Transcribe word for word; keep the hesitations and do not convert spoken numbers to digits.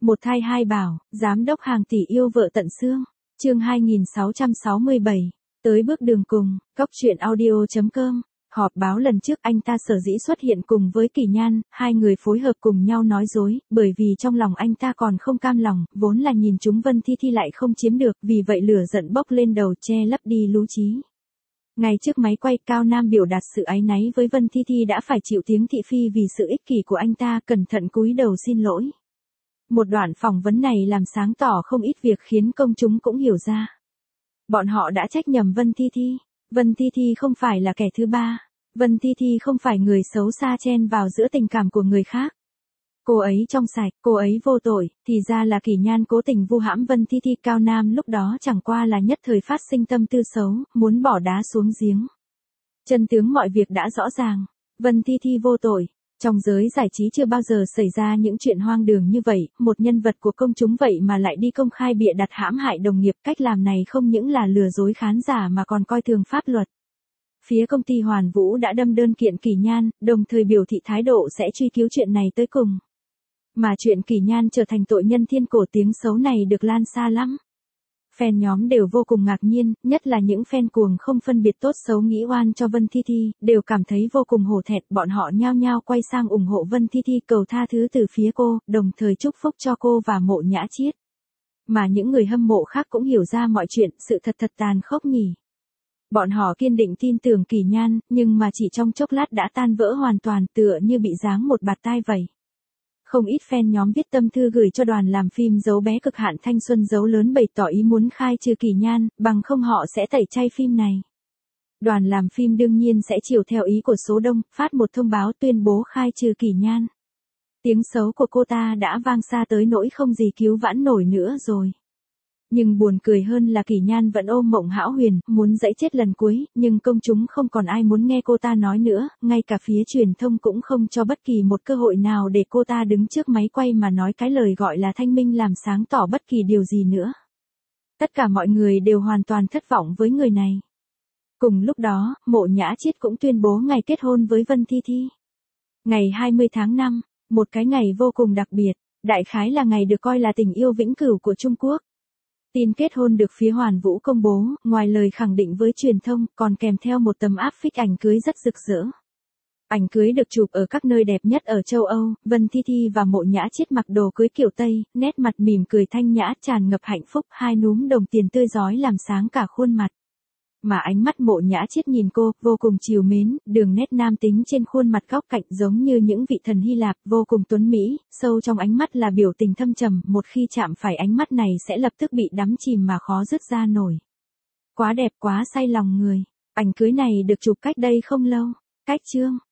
Một thai hai bảo, giám đốc hàng tỷ yêu vợ tận xương. Chương hai nghìn sáu trăm sáu mươi bảy. Tới bước đường cùng, cóc truyện audio chấm com. Họp báo lần trước anh ta sở dĩ xuất hiện cùng với Kỳ Nhan, hai người phối hợp cùng nhau nói dối, bởi vì trong lòng anh ta còn không cam lòng, vốn là nhìn chúng Vân Thi Thi lại không chiếm được, vì vậy lửa giận bốc lên đầu che lấp đi lú trí. Ngay trước máy quay, Cao Nam biểu đạt sự áy náy với Vân Thi Thi đã phải chịu tiếng thị phi vì sự ích kỷ của anh ta, cẩn thận cúi đầu xin lỗi. Một đoạn phỏng vấn này làm sáng tỏ không ít việc khiến công chúng cũng hiểu ra. Bọn họ đã trách nhầm Vân Thi Thi. Vân Thi Thi không phải là kẻ thứ ba. Vân Thi Thi không phải người xấu xa chen vào giữa tình cảm của người khác. Cô ấy trong sạch, cô ấy vô tội, thì ra là Kỳ Nhan cố tình vu hãm Vân Thi Thi. Cao Nam lúc đó chẳng qua là nhất thời phát sinh tâm tư xấu, muốn bỏ đá xuống giếng. Chân tướng mọi việc đã rõ ràng. Vân Thi Thi vô tội. Trong giới giải trí chưa bao giờ xảy ra những chuyện hoang đường như vậy, một nhân vật của công chúng vậy mà lại đi công khai bịa đặt hãm hại đồng nghiệp. Cách làm này không những là lừa dối khán giả mà còn coi thường pháp luật. Phía công ty Hoàn Vũ đã đâm đơn kiện Kỳ Nhan, đồng thời biểu thị thái độ sẽ truy cứu chuyện này tới cùng. Mà chuyện Kỳ Nhan trở thành tội nhân thiên cổ, tiếng xấu này được lan xa lắm. Fan nhóm đều vô cùng ngạc nhiên, nhất là những fan cuồng không phân biệt tốt xấu nghĩ oan cho Vân Thi Thi, đều cảm thấy vô cùng hổ thẹn. Bọn họ nhao nhao quay sang ủng hộ Vân Thi Thi, cầu tha thứ từ phía cô, đồng thời chúc phúc cho cô và Mộ Nhã Chiết. Mà những người hâm mộ khác cũng hiểu ra mọi chuyện, sự thật thật tàn khốc nhỉ. Bọn họ kiên định tin tưởng Kỳ Nhan, nhưng mà chỉ trong chốc lát đã tan vỡ hoàn toàn, tựa như bị giáng một bạt tai vậy. Không ít fan nhóm viết tâm thư gửi cho đoàn làm phim Dấu Bé Cực Hạn Thanh Xuân Dấu Lớn, bày tỏ ý muốn khai trừ Kỳ Nhan, bằng không họ sẽ tẩy chay phim này. Đoàn làm phim đương nhiên sẽ chiều theo ý của số đông, phát một thông báo tuyên bố khai trừ Kỳ Nhan. Tiếng xấu của cô ta đã vang xa tới nỗi không gì cứu vãn nổi nữa rồi. Nhưng buồn cười hơn là Kỳ Nhan vẫn ôm mộng hão huyền, muốn giãy chết lần cuối, nhưng công chúng không còn ai muốn nghe cô ta nói nữa, ngay cả phía truyền thông cũng không cho bất kỳ một cơ hội nào để cô ta đứng trước máy quay mà nói cái lời gọi là thanh minh, làm sáng tỏ bất kỳ điều gì nữa. Tất cả mọi người đều hoàn toàn thất vọng với người này. Cùng lúc đó, Mộ Nhã Chiết cũng tuyên bố ngày kết hôn với Vân Thi Thi. Ngày hai mươi tháng năm, một cái ngày vô cùng đặc biệt, đại khái là ngày được coi là tình yêu vĩnh cửu của Trung Quốc. Tin kết hôn được phía Hoàn Vũ công bố, ngoài lời khẳng định với truyền thông, còn kèm theo một tấm áp phích ảnh cưới rất rực rỡ. Ảnh cưới được chụp ở các nơi đẹp nhất ở châu Âu, Vân Thi Thi và Mộ Nhã Chiết mặc đồ cưới kiểu Tây, nét mặt mỉm cười thanh nhã, tràn ngập hạnh phúc, hai núm đồng tiền tươi rói làm sáng cả khuôn mặt. Mà ánh mắt Mộ Nhã Chiết nhìn cô, vô cùng trìu mến, đường nét nam tính trên khuôn mặt góc cạnh giống như những vị thần Hy Lạp, vô cùng tuấn mỹ, sâu trong ánh mắt là biểu tình thâm trầm, một khi chạm phải ánh mắt này sẽ lập tức bị đắm chìm mà khó dứt ra nổi. Quá đẹp, quá say lòng người. Ảnh cưới này được chụp cách đây không lâu. Cách chương